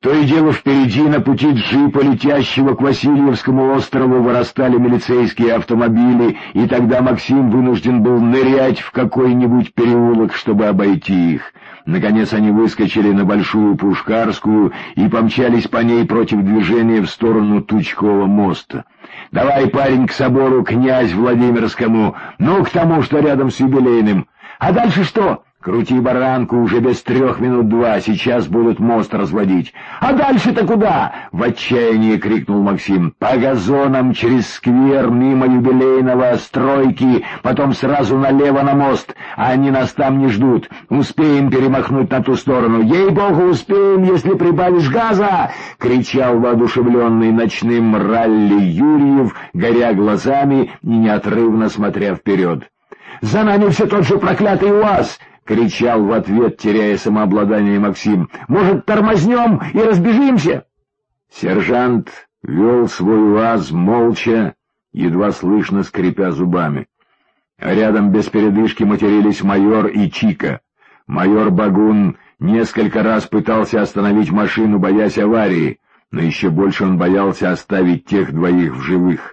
То и дело впереди на пути джипа, летящего к Васильевскому острову, вырастали милицейские автомобили, и тогда Максим вынужден был нырять в какой-нибудь переулок, чтобы обойти их. Наконец они выскочили на Большую Пушкарскую и помчались по ней против движения в сторону Тучкового моста. «Давай, парень, к собору, князь Владимирскому, ну, к тому, что рядом с Юбилейным. А дальше что?» «Крути баранку, уже без 3 минут 2, сейчас будут мост разводить». «А дальше-то куда?» — в отчаянии крикнул Максим. «По газонам, через сквер, мимо Юбилейного, стройки, потом сразу налево на мост, а они нас там не ждут. Успеем перемахнуть на ту сторону». «Ей-богу, успеем, если прибавишь газа!» — кричал воодушевленный ночным ралли Юрьев, горя глазами и неотрывно смотря вперед. «За нами все тот же проклятый УАЗ!» — кричал в ответ, теряя самообладание Максим. «Может, тормознем и разбежимся?» Сержант вел свой УАЗ молча, едва слышно скрипя зубами. А рядом без передышки матерились майор и Чика. Майор Багун несколько раз пытался остановить машину, боясь аварии, но еще больше он боялся оставить тех двоих в живых.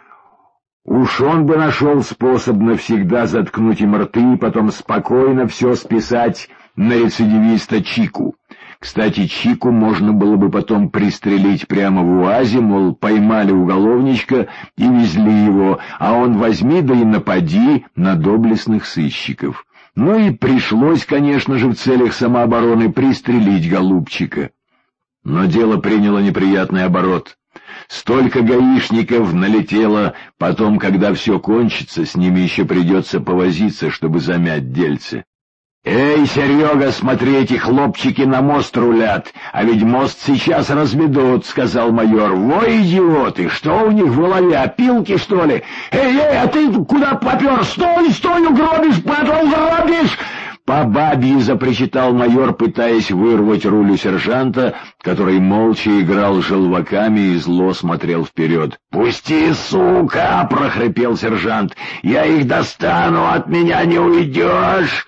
Уж он бы нашел способ навсегда заткнуть им рты и потом спокойно все списать на рецидивиста Чику. Кстати, Чику можно было бы потом пристрелить прямо в УАЗе, мол, поймали уголовничка и везли его, а он возьми да и напади на доблестных сыщиков. Ну и пришлось, конечно же, в целях самообороны пристрелить голубчика. Но дело приняло неприятный оборот. Столько гаишников налетело, потом, когда все кончится, с ними еще придется повозиться, чтобы замять дельце. «Эй, Серега, смотри, эти хлопчики на мост рулят, а ведь мост сейчас разведут», — сказал майор. «Во, идиоты, что у них в голове, опилки, что ли? Эй, а ты куда попер? Стой, угробишь, потом угробишь!» «По бабье!» — запричитал майор, пытаясь вырвать руль у сержанта, который молча играл желваками и зло смотрел вперед. «Пусти, сука!» — прохрипел сержант. «Я их достану, от меня не уйдешь!»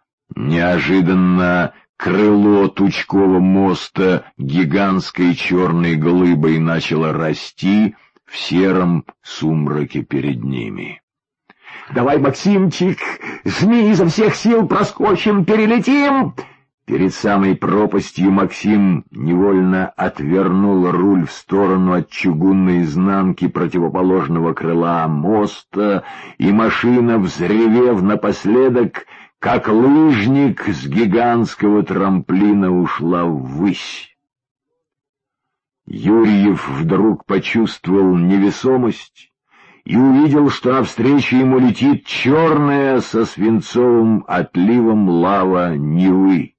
Неожиданно крыло Тучкового моста гигантской черной глыбой начало расти в сером сумраке перед ними. «Давай, Максимчик, жми изо всех сил, проскочим, перелетим!» Перед самой пропастью Максим невольно отвернул руль в сторону от чугунной изнанки противоположного крыла моста, и машина, взревев напоследок, как лыжник с гигантского трамплина, ушла ввысь. Юрьев вдруг почувствовал невесомость и увидел, что навстречу ему летит черная со свинцовым отливом лава Невы.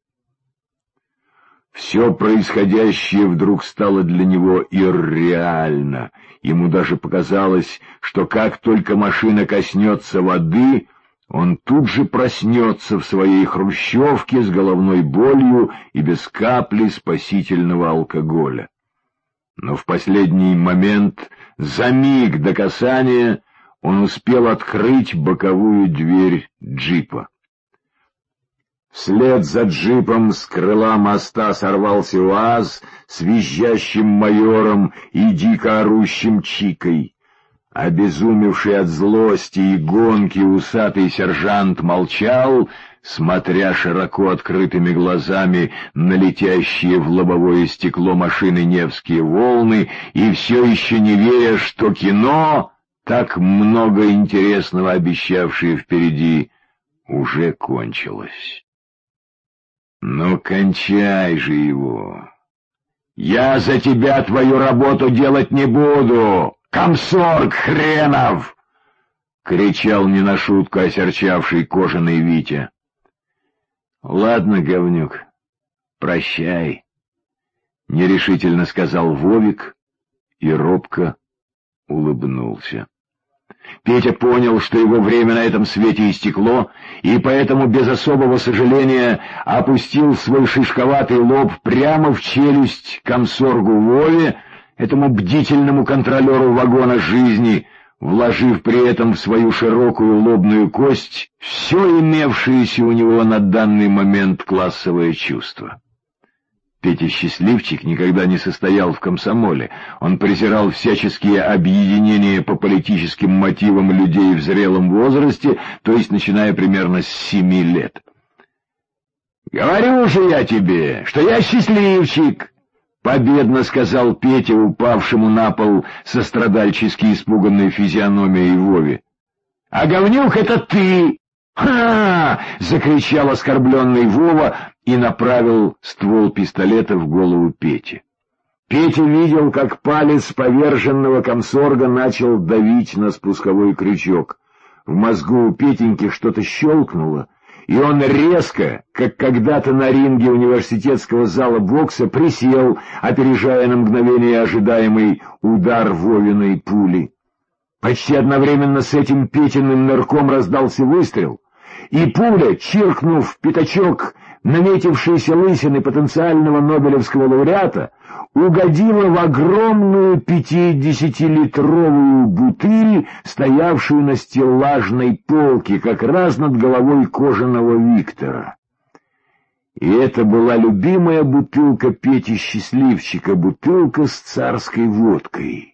Все происходящее вдруг стало для него ирреально. Ему даже показалось, что как только машина коснется воды, он тут же проснется в своей хрущевке с головной болью и без капли спасительного алкоголя. Но в последний момент, за миг до касания, он успел открыть боковую дверь джипа. Вслед за джипом с крыла моста сорвался УАЗ с визжащим майором и дико орущим Чикой. Обезумевший от злости и гонки усатый сержант молчал, смотря широко открытыми глазами на летящие в лобовое стекло машины Невские волны, и все еще не веря, что кино, так много интересного обещавшее впереди, уже кончилось. «Ну, кончай же его! Я за тебя твою работу делать не буду! Комсорг хренов!» — кричал не на шутку осерчавший кожаный Витя. «Ладно, говнюк, прощай», — нерешительно сказал Вовик и робко улыбнулся. Петя понял, что его время на этом свете истекло, и поэтому без особого сожаления опустил свой шишковатый лоб прямо в челюсть комсоргу Вове, этому бдительному контролеру вагона жизни, вложив при этом в свою широкую лобную кость все имевшееся у него на данный момент классовое чувство. Петя Счастливчик никогда не состоял в комсомоле. Он презирал всяческие объединения по политическим мотивам людей в зрелом возрасте, то есть начиная примерно с 7 лет. «Говорю же я тебе, что я счастливчик!» — победно сказал Петя, упавшему на пол со страдальчески испуганной физиономией Вове. «А говнюк — это ты!» «Ха!» — закричал оскорбленный Вова и направил ствол пистолета в голову Пети. Петя видел, как палец поверженного комсорга начал давить на спусковой крючок. В мозгу у Петеньки что-то щелкнуло, и он резко, как когда-то на ринге университетского зала бокса, присел, опережая на мгновение ожидаемый удар Вовиной пули. Почти одновременно с этим Петиным нырком раздался выстрел, и пуля, чиркнув в пятачок наметившейся лысины потенциального нобелевского лауреата, угодила в огромную 50-литровую бутыль, стоявшую на стеллажной полке, как раз над головой кожаного Виктора. И это была любимая бутылка Пети Счастливчика, бутылка с царской водкой.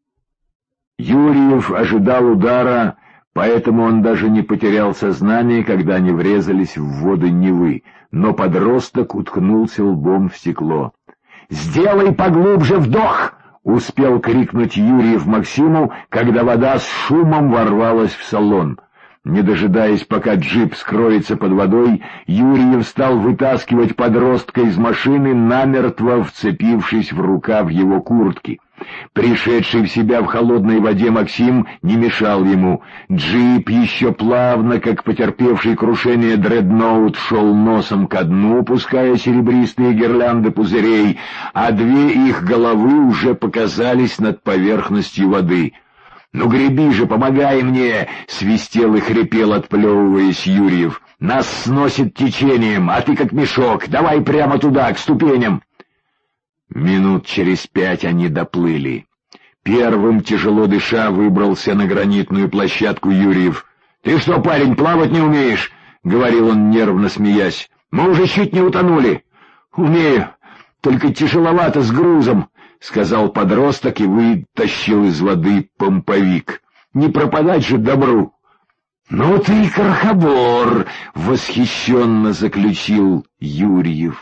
Юрьев ожидал удара, поэтому он даже не потерял сознание, когда они врезались в воды Невы, но подросток уткнулся лбом в стекло. «Сделай поглубже вдох!» — успел крикнуть Юрьев Максиму, когда вода с шумом ворвалась в салон. Не дожидаясь, пока джип скроется под водой, Юрьев стал вытаскивать подростка из машины, намертво вцепившись в рукав его куртки. Пришедший в себя в холодной воде Максим не мешал ему. Джип еще плавно, как потерпевший крушение дредноут, шел носом ко дну, пуская серебристые гирлянды пузырей, а две их головы уже показались над поверхностью воды. «Ну греби же, помогай мне!» — свистел и хрипел, отплевываясь Юрьев. «Нас сносит течением, а ты как мешок. Давай прямо туда, к ступеням!» Минут через 5 они доплыли. Первым, тяжело дыша, выбрался на гранитную площадку Юрьев. «Ты что, парень, плавать не умеешь?» — говорил он, нервно смеясь. «Мы уже чуть не утонули». «Умею, только тяжеловато с грузом», — сказал подросток и вытащил из воды помповик. «Не пропадать же добру». «Ну ты и крохобор!» — восхищенно заключил Юрьев.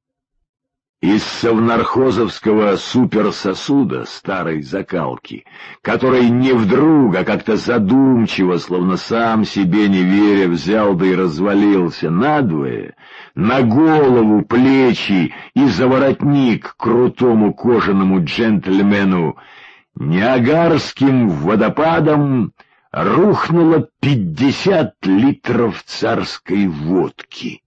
Из совнархозовского суперсосуда старой закалки, который не вдруг, а как-то задумчиво, словно сам себе не веря, взял да и развалился надвое, на голову, плечи и за воротник крутому кожаному джентльмену, Ниагарским водопадом рухнуло 50 литров царской водки.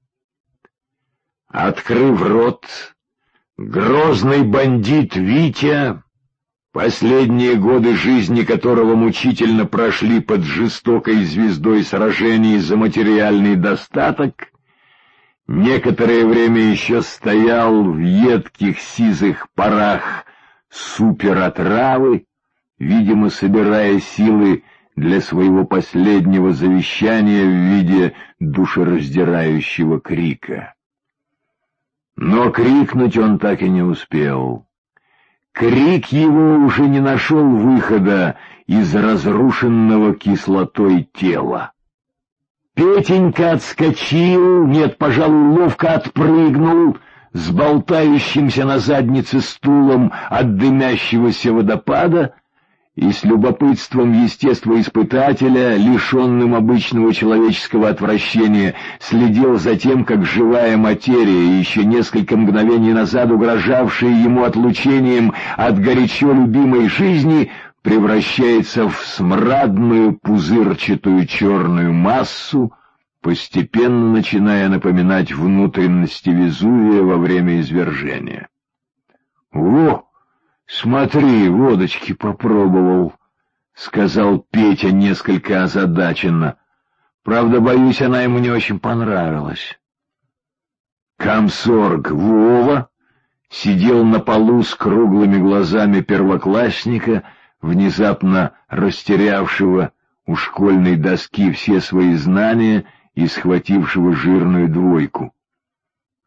Открыв рот, грозный бандит Витя, последние годы жизни которого мучительно прошли под жестокой звездой сражений за материальный достаток, некоторое время еще стоял в едких сизых парах суперотравы, видимо, собирая силы для своего последнего завещания в виде душераздирающего крика. Но крикнуть он так и не успел. Крик его уже не нашел выхода из разрушенного кислотой тела. Петенька отскочил, нет, пожалуй, ловко отпрыгнул с болтающимся на заднице стулом от дымящегося водопада и с любопытством естествоиспытателя, лишенным обычного человеческого отвращения, следил за тем, как живая материя, еще несколько мгновений назад угрожавшая ему отлучением от горячо любимой жизни, превращается в смрадную пузырчатую черную массу, постепенно начиная напоминать внутренности Везувия во время извержения. «Во! Смотри, водочки попробовал», — сказал Петя несколько озадаченно. Правда, боюсь, она ему не очень понравилась. Комсорг Вова сидел на полу с круглыми глазами первоклассника, внезапно растерявшего у школьной доски все свои знания и схватившего жирную двойку.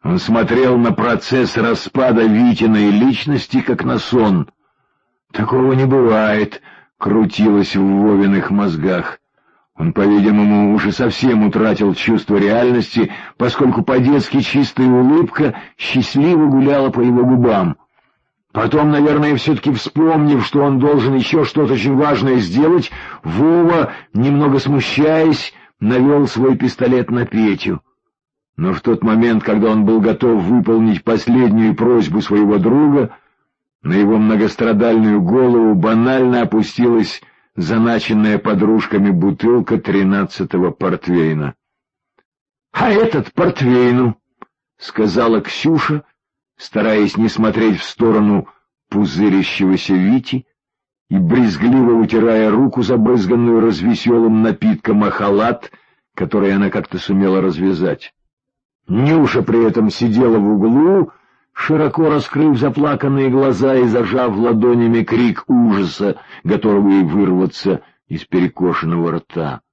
Он смотрел на процесс распада Витиной личности, как на сон. «Такого не бывает», — крутилось в Вовиных мозгах. Он, по-видимому, уже совсем утратил чувство реальности, поскольку по-детски чистая улыбка счастливо гуляла по его губам. Потом, наверное, все-таки вспомнив, что он должен еще что-то очень важное сделать, Вова, немного смущаясь, навел свой пистолет на Петю. Но в тот момент, когда он был готов выполнить последнюю просьбу своего друга, на его многострадальную голову банально опустилась заначенная подружками бутылка 13-го портвейна. — А этот портвейну, — сказала Ксюша, стараясь не смотреть в сторону пузырящегося Вити и брезгливо утирая руку, забрызганную развеселым напитком, о халат, который она как-то сумела развязать. Нюша при этом сидела в углу, широко раскрыв заплаканные глаза и зажав ладонями крик ужаса, готовый вырваться из перекошенного рта.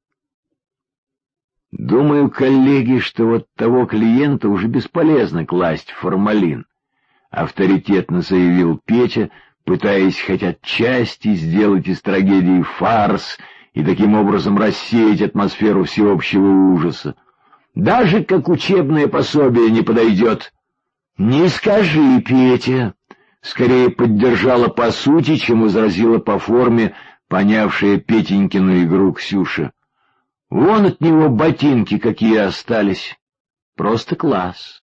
«Думаю, коллеги, что вот того клиента уже бесполезно класть в формалин», — авторитетно заявил Петя, пытаясь хоть отчасти сделать из трагедии фарс и таким образом рассеять атмосферу всеобщего ужаса. «Даже как учебное пособие не подойдет». «Не скажи, Петя», — скорее поддержала по сути, чем возразила по форме, понявшая Петенькину игру Ксюша. «Вон от него ботинки какие остались. Просто класс».